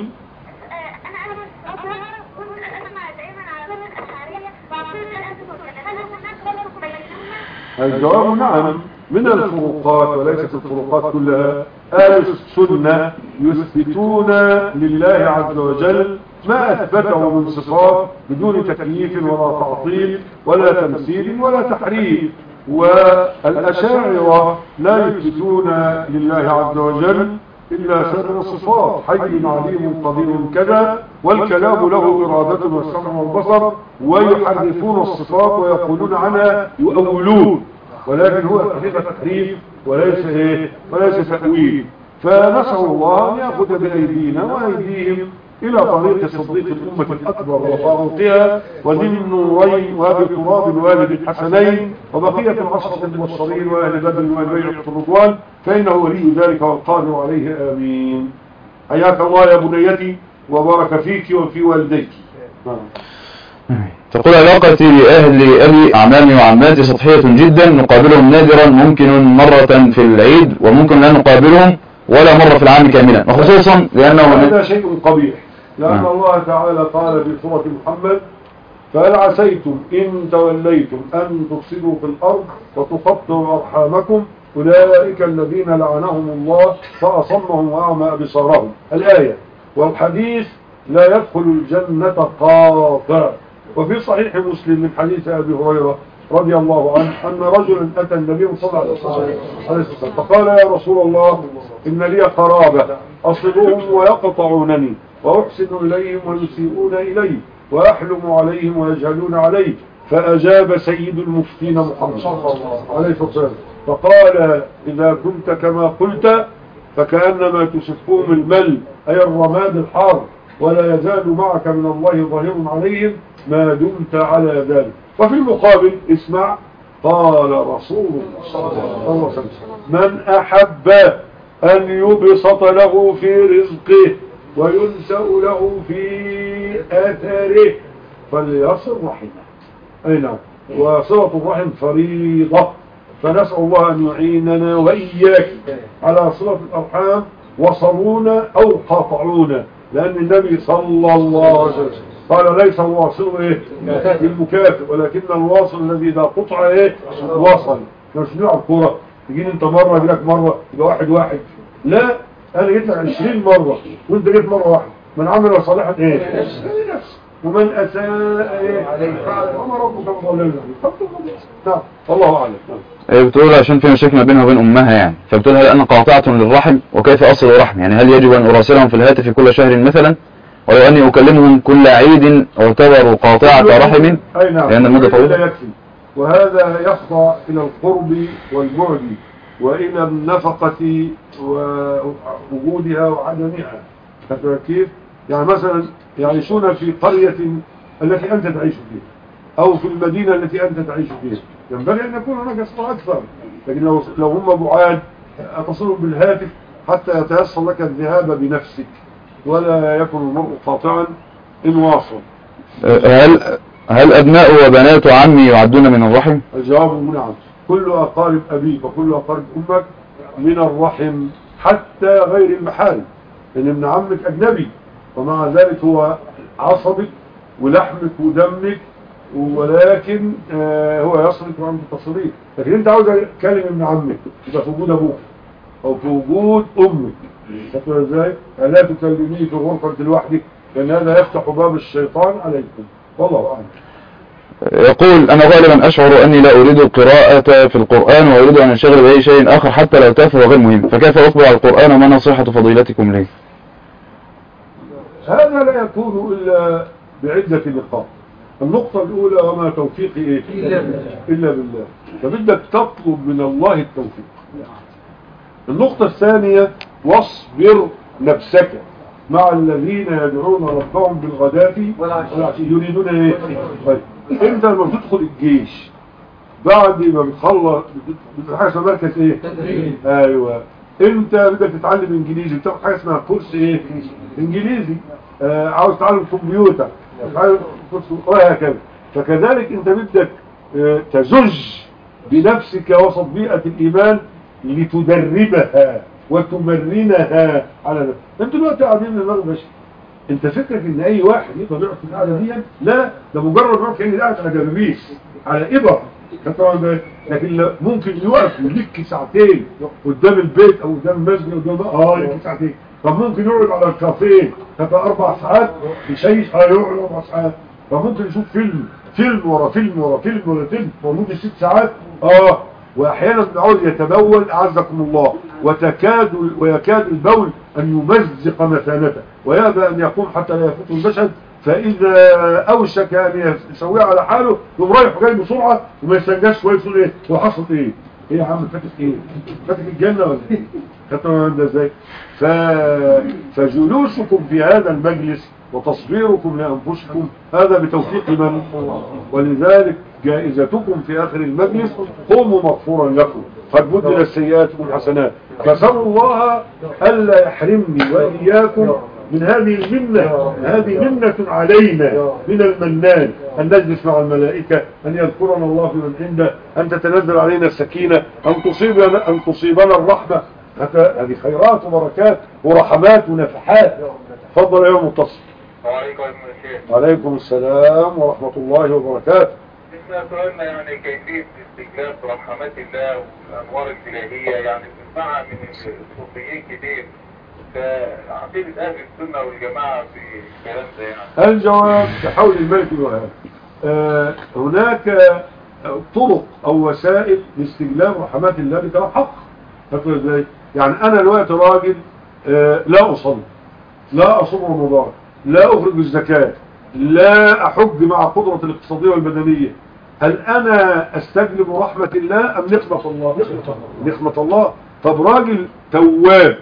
الجواب نعم، من الفروقات وليست الفروقات كلها. أهل السنة يثبتون لله عز وجل ما أثبته من صفات بدون تكييف ولا تعطيل ولا تمثيل ولا تحريف، والأشاعرة لا يثبتون لله عز وجل إلا سبع صفات: حي عليم قدير كذا، والكلام له إرادة والسمع والبصر، ويحرفون الصفات ويقولون عنها يؤولون، ولكن هو حقيقة تحريف وليس تأويل. فنسأل الله أن يأخذ بأيدينا وأيديهم إلى طريق صديق الأمة الأكبر وفاروقها وذي النورين وأبي التراب الوالد الحسنين وبقية العشرة المبشرين وأهل بدر والبيعة الرضوان، فإنه ولي ذلك والقادر عليه. آمين. حياك الله يا بنيتي وبارك فيك وفي والديك. تقول: علاقتي بأهل أبي أعمامي وعماتي سطحية جدا، نقابلهم نادرا، ممكن مرة في العيد وممكن لا نقابلهم ولا مرة في العام كاملا، وخصوصا لأنه هذا شيء قبيح، لأن الله تعالى قال في سورة محمد: فهل عسيتم إن توليتم أن تفسدوا في الأرض وتقطعوا أرحامكم أولئك الذين لعنهم الله فأصمهم وأعمى أبصارهم. الآية. والحديث لا يدخل الجنة قاطع. وفي صحيح مسلم من حديث أبي هريرة رضي الله عنه أن رجلا أتى النبي صلى الله عليه وسلم فقال يا رسول الله إن لي قرابة أصلهم ويقطعونني وأحسن إليهم ويسيئون إلي وأحلم عليهم ويجهلون علي. فأجاب سيد المفتين محمد عليه الصلاة والسلام فقال إذا كنت كما قلت فكأنما تسفهم المل أي الرماد الحار ولا يزال معك من الله ظهير عليهم ما دمت على ذلك. وفي المقابل اسمع قال رسول الله صلى الله عليه وسلم من أحب أن يبسط له في رزقه وينسأ له في أثره فليصل رحمه. أي نعم. وصلة الرحم فريضة فنسأل الله أن يعيننا وإياك على صلة الأرحام وصلونا أو قاطعونا لأن النبي صلى الله عليه وسلم قال ليس الواصل بالمكافئ ولكن الواصل الذي إذا قطع واصل. مش نلعب كورة تجيني انت مرة جيلك مرة يبقى 1-1 لا انا جيت لك 20 مرة وانت جيت مرة واحدة. من عمل صالحا ومن اساء وما ربك بظلام. نعم الله اعلم. بتقول عشان في مشاكل ما بينها وبين امها يعني فبتقول هل انا قاطعة للرحم وكيف اصل رحم يعني هل يجب ان اراسلهم في الهاتف كل شهر مثلا ولو اني اكلمهم كل عيد اعتبروا قاطعة رحم لان المدة طويلة. وهذا يخضع الى القرب والبعد والى النفقة ووجودها وعدمها. كيف يعني مثلا يعيشون في قرية التي انت تعيش فيها او في المدينة التي انت تعيش فيها ينبغي ان يكون هناك صلة اكثر. لكن لو هم بعاد اتصلوا بالهاتف حتى يتيسر لك الذهاب بنفسك ولا يكون المرء قاطعا إن واصل. هل أبناء وبنات عمي يعدون من الرحم؟ الجواب نعم. كل أقارب أبيك وكل أقارب أمك من الرحم حتى غير المحارم لأن ابن عمك أجنبي ومع ذلك هو عصبك ولحمك ودمك ولكن هو يصلك وعنده تصريف. لكن انت عاوز تكلم ابن عمك يبقى في وجود أبوك أو في وجود أمك تقول ازاي لا تكلمني في غرفة لوحدك لأن هذا يفتح باب الشيطان عليكم والله أعلم. يقول أنا غالبا أشعر أني لا أريد القراءة في القرآن وأريد أن أنشغل بأي شيء آخر حتى لو تافه وغير مهم فكيف أقبل على القرآن وما نصيحة فضيلتكم لي؟ هذا لا يكون إلا بعدة نقاط. النقطة الأولى وما توفيقي إلا بالله فبدك تطلب من الله التوفيق. النقطة الثانية واصبر نفسك مع الذين يدعون ربهم بالغداة والعشي يريدون ايه؟ طيب انت لما بتدخل الجيش بعد ما بتخلص حاجة اسمها مركز ايه؟ ايوه انت بدك تتعلم انجليزي بتاخد حاجة اسمها كورس ايه؟ انجليزي عاوز تتعلم كمبيوتر وهكذا. فكذلك انت بدك تزج بنفسك وسط بيئة الإيمان لتدربها وتمرنها على نفسك. انتوا دلوقتي قاعدين للمرء بشري انت فكرك ان اي واحد يقدر يقعد في القعده دي لا ده مجرد يقعد كأنه قاعد على جلابيس على ابر لكن ممكن يوقف يلك ساعتين قدام البيت او قدام المسجد قدام يلك ساعتين. طب ممكن يقعد على الكافيه 4 ساعات يشيش يقعد 4 ساعات. طب ممكن يشوف فيلم ورا فيلم ورا فيلم ورا فيلم ومدة 6 ساعات واحيانا بنعود يتبول اعزكم الله ويكاد البول ان يمزق مثانته ويأبى ان يقوم حتى لا يفوت المشهد فاذا اوشك ان يسويه على حاله يقوم رايح جاي بسرعه وما يستنجاش شويه يقول ايه هو حصل ايه يا عم فاتك ايه فاتك الجنه ولا ايه خدتوا ده ازاي. فجلوسكم في هذا المجلس وتصبيركم لانفسكم هذا بتوفيق من ولذلك جائزتكم في آخر المجلس قوموا مغفورا لكم قد بدل السيئات والحسنات. فسأل الله ألا يحرمني وإياكم من هذه المنة. هذه منة علينا من المنان أن نجلس مع الملائكة أن يذكرنا الله في من عنده أن تتنزل علينا السكينة أن تصيبنا الرحمة. هذه خيرات وبركات ورحمات ونفحات. تفضل يا متصل. السلام عليكم يا شيخ. عليكم السلام ورحمة الله وبركاته. احنا سؤالنا يعني كيفية استجلاب رحمات الله والأنوار الإلهية، يعني بنسمعها من الصوفيين كتير، فعقيدة أهل السنة والجماعة في الكلام ده يعني. الجواب بحول الملك الوهاب. هناك طرق أو وسائل لاستجلاب رحمات الله بكلام حق. فاكر ازاي؟ يعني أنا دلوقتي راجل لا أصلي، لا أصوم رمضان، لا أخرج الزكاة، لا أحج مع قدرة الاقتصادية والبدنية، هل أنا أستجلب رحمة الله أم نقمة الله؟ نقمة الله. طب راجل تواب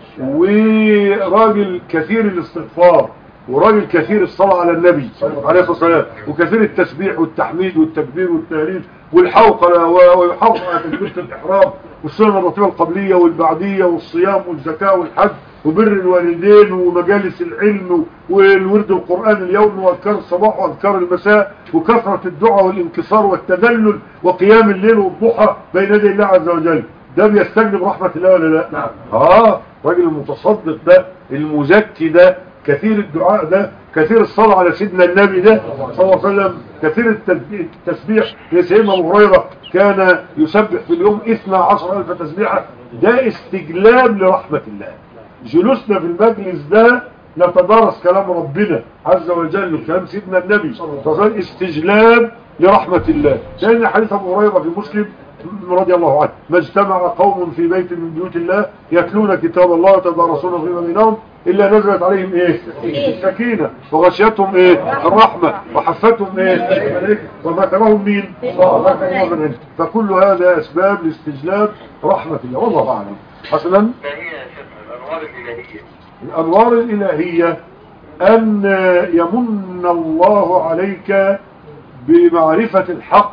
وراجل كثير الاستغفار وراجل كثير الصلاة على النبي عليه الصلاة والسلام وكثير التسبيح والتحميد والتكبير والتهليل والحوقلة ويحافظ على تكبيرة الإحرام والسنة الراتبة القبلية والبعدية والصيام والزكاة والحج وبر الوالدين ومجالس العلم والورد القرآن اليوم وأذكار الصباح وأذكار المساء وكثرة الدعاء والانكسار والتذلل وقيام الليل والضحى بين يدي الله عز وجل، ده بيستجلب رحمة الله ولا لا؟ نعم. راجل المتصدق ده، المزكي ده، كثير الدعاء ده، كثير الصلاة على سيدنا النبي ده صلى الله عليه وسلم، كثير التسبيح. سيدنا أبو هريرة كان يسبح في اليوم 12,000 تسبيحة. ده استجلاب لرحمة الله. جلوسنا في المجلس ده نتدارس كلام ربنا عز وجل وكلام سيدنا النبي صلى الله عليه وسلم استجلاب لرحمة الله. لأن حديث أبو هريرة في مسلم رضي الله عنه: ما اجتمع قوم في بيت من بيوت الله يتلون كتاب الله ويتدارسون فيما بينهم إلا نزلت عليهم السكينة وغشيتهم الرحمة وحفتهم وذكرهم مين؟ فكل هذا أسباب لاستجلاب رحمة الله. والله أعلم. حسنا، الأنوار الإلهية أن يمن الله عليك بمعرفة الحق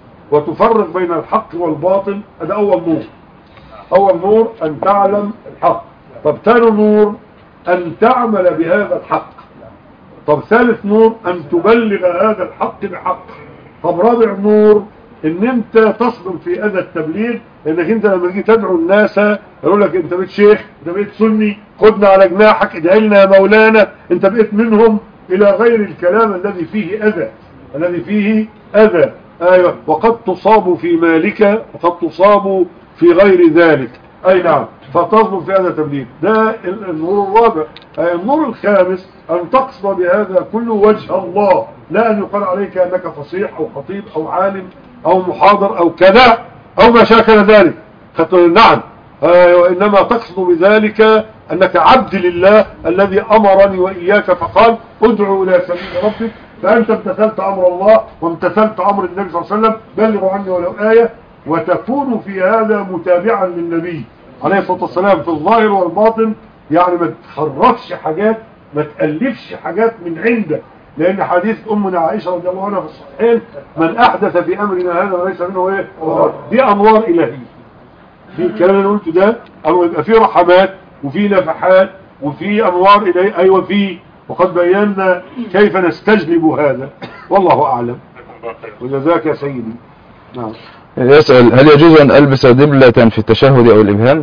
وتفرق بين الحق والباطل. هذا أول نور. أول نور أن تعلم الحق. طب ثاني نور أن تعمل بهذا الحق. طب ثالث نور أن تبلغ هذا الحق بحق. طب رابع نور ان انت تصبر في اذى التبليغ، لانك انت لما تيجي تدعو الناس يقول لك انت بقيت شيخ، انت بقيت سني، خدنا على جناحك، ادعي لنا يا مولانا، انت بقيت منهم، الى غير الكلام الذي فيه اذى، الذي فيه اذى. ايوه، وقد تصاب في مالك وقد تصاب في غير ذلك. اي نعم، فتصبر في هذا التبليغ. ده النور الرابع. النور الخامس ان تقصد بهذا كل وجه الله، لا ان يقال عليك انك فصيح او خطيب او عالم او محاضر او كذا او ما شاكل ذلك. نعم، وانما تقصد بذلك انك عبد لله الذي امرني واياك فقال ادعو الى سبيل ربك، فانت امتثلت امر الله وامتثلت امر النبي صلى الله عليه وسلم، بلغوا عني ولو آية، وتكون في هذا متابعا للنبي عليه الصلاة والسلام في الظاهر والباطن. يعني ما تخرفش حاجات، ما تألفش حاجات من عندك، لأن حديث أمنا عائشة رضي الله عنها في الصحيحين: من أحدث في أمرنا هذا وليس منه دي أنوار إلهية. في الكلام اللي قلته ده يبقى فيه رحمات وفيه نفحات وفيه أنوار إلهية. أيوة فيه، وقد بينا كيف نستجلب هذا. والله أعلم. وجزاك يا سيدي. نعم. يسأل: هل يجوز أن ألبس دبلة في التشهد أو الإبهام؟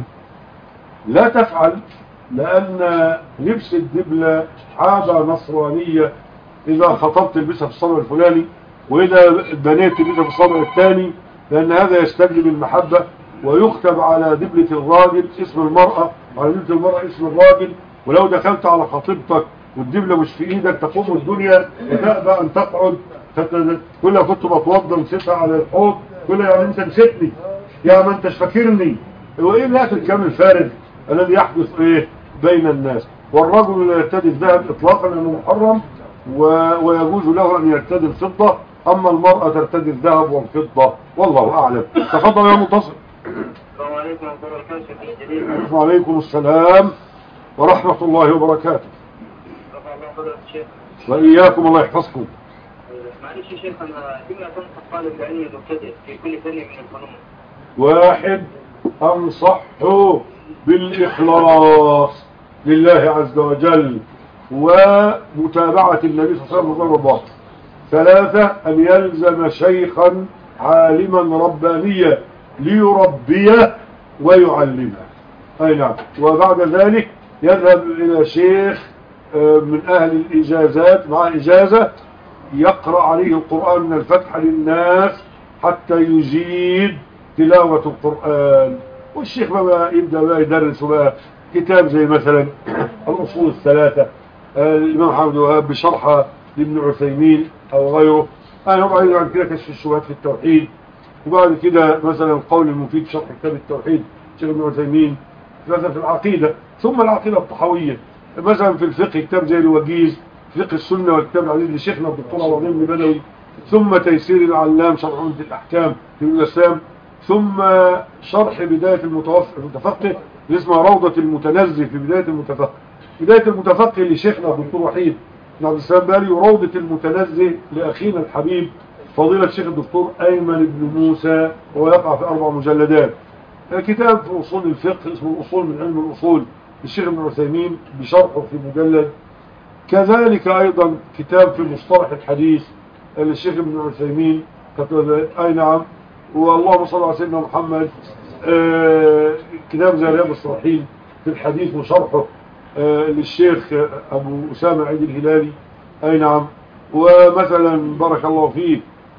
لا تفعل، لأن لبس الدبلة عادة نصرانية. إذا خطبت تلبسها في الصبع الفلاني، وإذا بنيت تلبسها في الصبع الثاني، لأن هذا يستجلب المحبة. ويكتب على دبلة الراجل اسم المرأة وعلى دبلة المرأة اسم الراجل. ولو دخلت على خطيبتك والدبلة مش في إيدك تقوم الدنيا وتأبى أن تقعد. كلها كنت بتوضى نسيتها على الحوض، كلها يعني أنت نسيتني، يا ما أنتش فاكرني. وإيه لا الكلام الفارغ الذي يحدث بين الناس. والرجل لا يرتدي الذهب إطلاقا لأنه محرم، ويجوز له أن يرتدي الفضة. أما المرأة ترتدي الذهب والفضة. والله أعلم. تفضل يا منتصر. السلام عليكم ورحمة الله وبركاته. وعليكم السلام ورحمة الله وبركاته. وإياكم، الله يحفظكم. معلش يا شيخ، أنا كنا تنصح طالب العلم المبتدئ في كل فن من الفنون. واحد، أنصحه بالإخلاص لله عز وجل ومتابعة النبي صلى الله عليه وسلم. ثلاثة، أن يلزم شيخا عالما ربانيا ليربيه ويعلمه. أي نعم. وبعد ذلك يذهب إلى شيخ من أهل الإجازات مع إجازة يقرأ عليه القرآن من الفتح للناس حتى يجيد تلاوة القرآن. والشيخ بقى يبدأ بقى يدرس بقى كتاب زي مثلا الأصول الثلاثة الإمام محمد وهاب بشرحها لابن عثيمين أو غيره. أنا بعد عن كده كشف الشبهات في التوحيد، وبعد كده مثلا القول المفيد شرح كتاب التوحيد شيخ ابن عثيمين، مثلا في العقيدة، ثم العقيدة الطحاوية، مثلا في الفقه كتاب زي الوجيز فقه السنة والكتاب العزيز لشيخنا الدكتور عبد العظيم بن بدوي، ثم تيسير العلام شرح عمدة الأحكام في الإسلام، ثم شرح بداية المتفقه اللي اسمها روضة المتنزه في بداية المتفقه. بداية المتفقه لشيخنا الدكتور وحيد بن عبد السلام بالي، وروضة المتنزه لأخينا الحبيب فضيلة الشيخ الدكتور أيمن بن موسى، ويقع في 4 مجلدات. كتاب في أصول الفقه اسمه الأصول من علم الأصول للشيخ ابن عثيمين بشرحه في مجلد. كذلك أيضا كتاب في مصطلح الحديث للشيخ ابن عثيمين، أي نعم. واللهم صل على سيدنا محمد. كتاب زي رياض الصالحين في الحديث وشرحه للشيخ أبو أسامة عيد الهلالي، أي نعم. ومثلا بارك الله فيه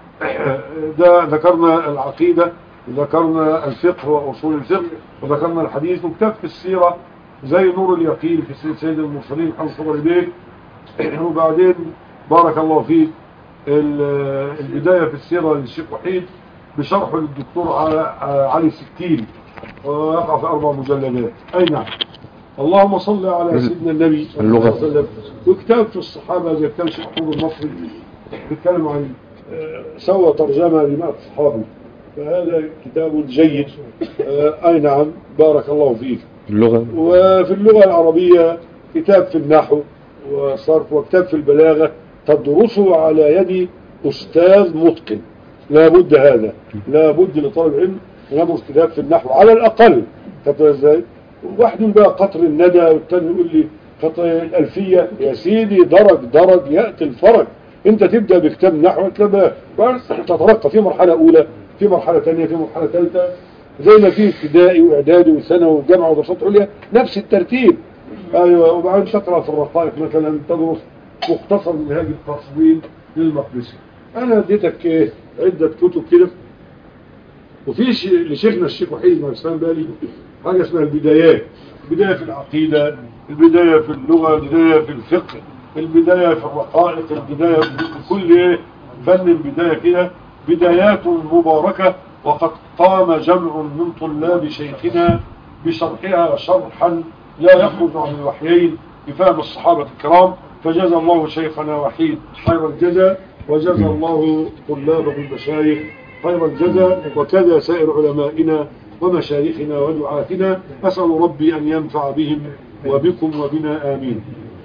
ده ذكرنا العقيدة، ذكرنا الفقه وأصول الفقه، وذكرنا الحديث، وكتاب في السيرة زي نور اليقين في سيرة سيد المرسلين محمد صبري بيك. وبعدين بارك الله فيه البداية في السيرة للشيخ وحيد بشرحه للدكتور علي السكين، ويقع في 4 مجلدات، أي نعم. اللهم صل على سيدنا النبي صلى الله عليه وسلم. وكتاب في الصحابة زي كتاب الشيخ محمود المصري بيتكلم عن سوى ترجمة لمئة صحابي، فهذا كتاب جيد، أي نعم. بارك الله فيك. اللغة. وفي اللغة العربية كتاب في النحو والصرف، وكتاب في البلاغة تدرسه على يد أستاذ متقن، لا بد هذا، لا بد لطالب علم يدرس كتاب في النحو على الأقل. ازاي واحد يقول بقى قطر الندى، والتاني يقول لي قطر الألفية. يا سيدي درج يأتي الفرج. انت تبدأ بكتاب نحو تترقى في مرحلة أولى، في مرحلة ثانية، في مرحلة ثالثة، زي ما في ابتدائي واعدادي وثانوي وجامعة ودراسات عليا، نفس الترتيب. ايوه. وبعدين تقرأ في الرقائق مثلا تدرس مختصر منهاج التصوير للمقدسي. انا اديتك عدة كتب كده. وفي لشيخنا الشيخ وحيد بن عثمان بالي حاجة اسمها البدايات، البداية في العقيدة، البداية في اللغة، البداية في الفقه، البداية في الرقائق، البداية في كل فن البداية كده، بدايات مباركة. وقد قام جمع من طلاب شيخنا بشرحها شرحا لا يخرج عن الوحيين بفهم الصحابة الكرام، فجزى الله شيخنا وحيد خير الجزاء، وجزى الله طلابه المشايخ خير الجزاء، وكذا سائر علمائنا ومشايخنا ودعاتنا. أسأل ربي أن ينفع بهم وبكم وبنا آمين.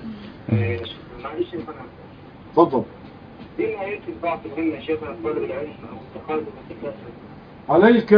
تفضل. بما يمكن بعض منا شيخنا طالب العلم أو التقاعد عليك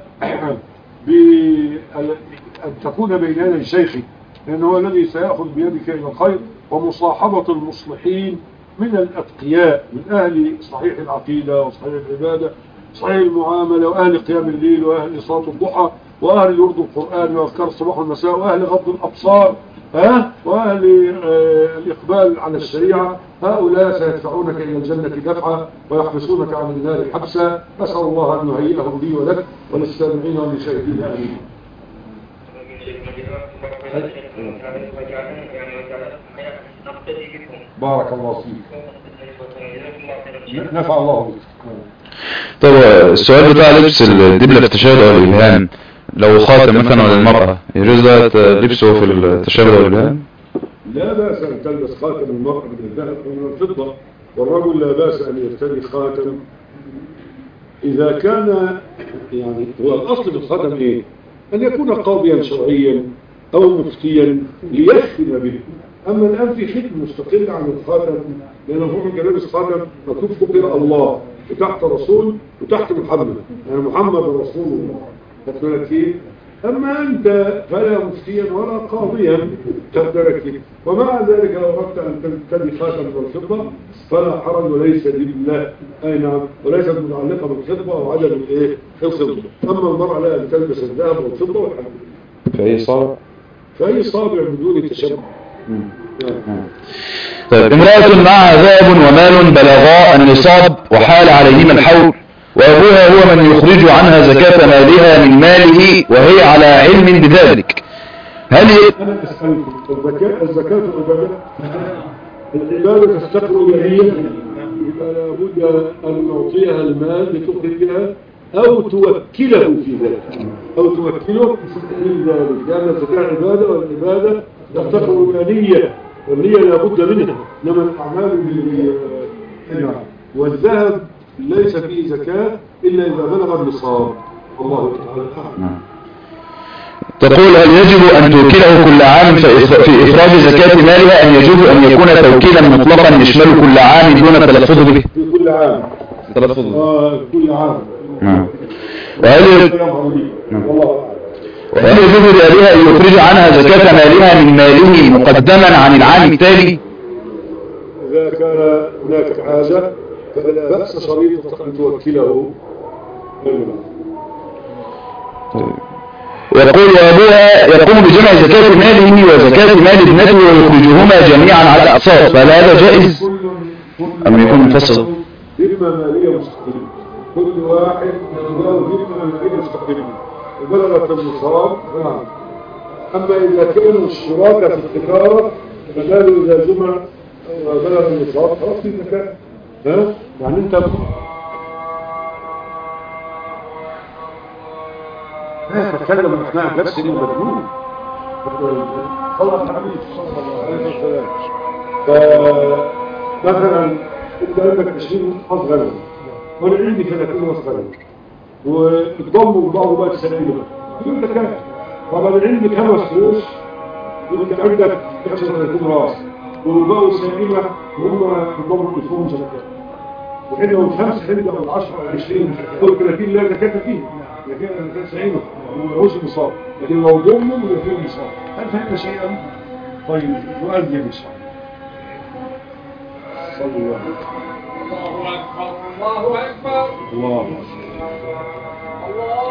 بأن تكون بين يدي شيخك، لأنه هو الذي سيأخذ بيدك إلى الخير، ومصاحبة المصلحين من الأتقياء، من أهل صحيح العقيدة وصحيح العبادة، صحيح المعاملة، وأهل قيام الليل، وأهل صلاة الضحى، وأهل يرد القرآن وأذكار الصباح والمساء، وأهل غض الأبصار، وأهل الإقبال على الشريعة. هؤلاء سيدفعونك إلى الجنة دفعا ويحبسونك عن النار حبسا. أسأل الله أن يهيئه لي ولك وللسامعين وللشاهدين آمين. بارك الله فيك. نفع الله بك. طب السؤال بتاع لبس الدبلة في التشهد أو الإلهام، لو خاتم مثلا للمرأة يجوز ده لبسه في التشهد أو الإلهام؟ لا بأس أن تلبس خاتم المرأة من الذهب أو من الفضة، والرجل لا بأس أن يرتدي خاتم إذا كان يعني هو الأصل في الخاتم إيه؟ أن يكون قاضيا شرعيا أو مفتيا ليختم به. أما الآن في ختم مستقل عن الخاتم، لأن الرجل كان لابس خاتم مكتوب فوق الله وتحت رسول وتحت محمد، يعني محمد رسول الله. تقدر كيف؟ أما أنت فلا مفتيا ولا قاضيا تقدر كيف. ومع ذلك لو أردت أن ترتدي خاتم بالفضة فلا حرج وليس لله، أي نعم، وليست متعلقة بالفضة أو عدم الإيه الفضة. أما المرأة لا أن تلبس الذهب والفضة والحديد في أي صابع؟ في أي صابع بدون تشبه. طيب امرأة معها ذهب ومال بلغا النصاب وحال عليهما الحول وأبوها هو من يخرج عنها زكاة مالها من ماله وهي على علم بذلك، هل أنا أسألكم الزكاة العبادة تستقر إليها، يبقى لابد أن نعطيها المال لتخرجها أو توكله في ذلك، أو توكله في ذلك، لأن الزكاة عبادة والعبادة تفتقر إلى نية، والنية لابد منها، إنما الأعمال بالنية. والذهب ليس فيه زكاة إلا إذا بلغ النصاب. والله تعالى أعلم. تقول هل يجب أن توكله كل عام في إخراج زكاة مالها أم يجب أن يكون توكيلا مطلقا يشمل كل عام دون التلفظ به؟ في كل عام. تلفظ كل عام. وهل يجب لأبيها أن يخرج عنها زكاة مالها من ماله مقدما عن العام التالي؟ إذا كان هناك حاجة فلا بأس شريطة أن توكله. يقول وأبوها يقوم بجمع زكاة ماله وزكاة مال ابنته ويخرجهما جميعا على الأقساط، فهل هذا جائز أم يكون مفصل؟ ذمة مالية مستقلة، كل واحد له ذمة مالية مستقلة وبلغت النصاب. أما إذا كانوا الشراكة في التجارة فقالوا إذا جمع بلغ النصاب خلاص في زكاة. يعني أنت لا تتكلم أثناء الدرس إنه مجنون. صلى الله عليه وسلم. فمثلا أنت عندك 20 راس غنم وأنا عندي 30 راس غنم واتضموا بعض بقى تسلموا بدون زكاة. طبعا عندي 5 فلوس وأنت عندك 35 راس وبقوا سائمة وهم اتضموا بفلوسهم زكاة. وعندهم 5 عندهم 10 أو 20 أو 30 لا زكاة فيه. لكن كان سعيده ومعهوش نصاب، لكن لو ضمنوا يكون نصاب. هل فهمت شيئا؟ طيب نؤذن ان شاء الله. صلى الله عليه وسلم. الله أكبر الله أكبر الله الله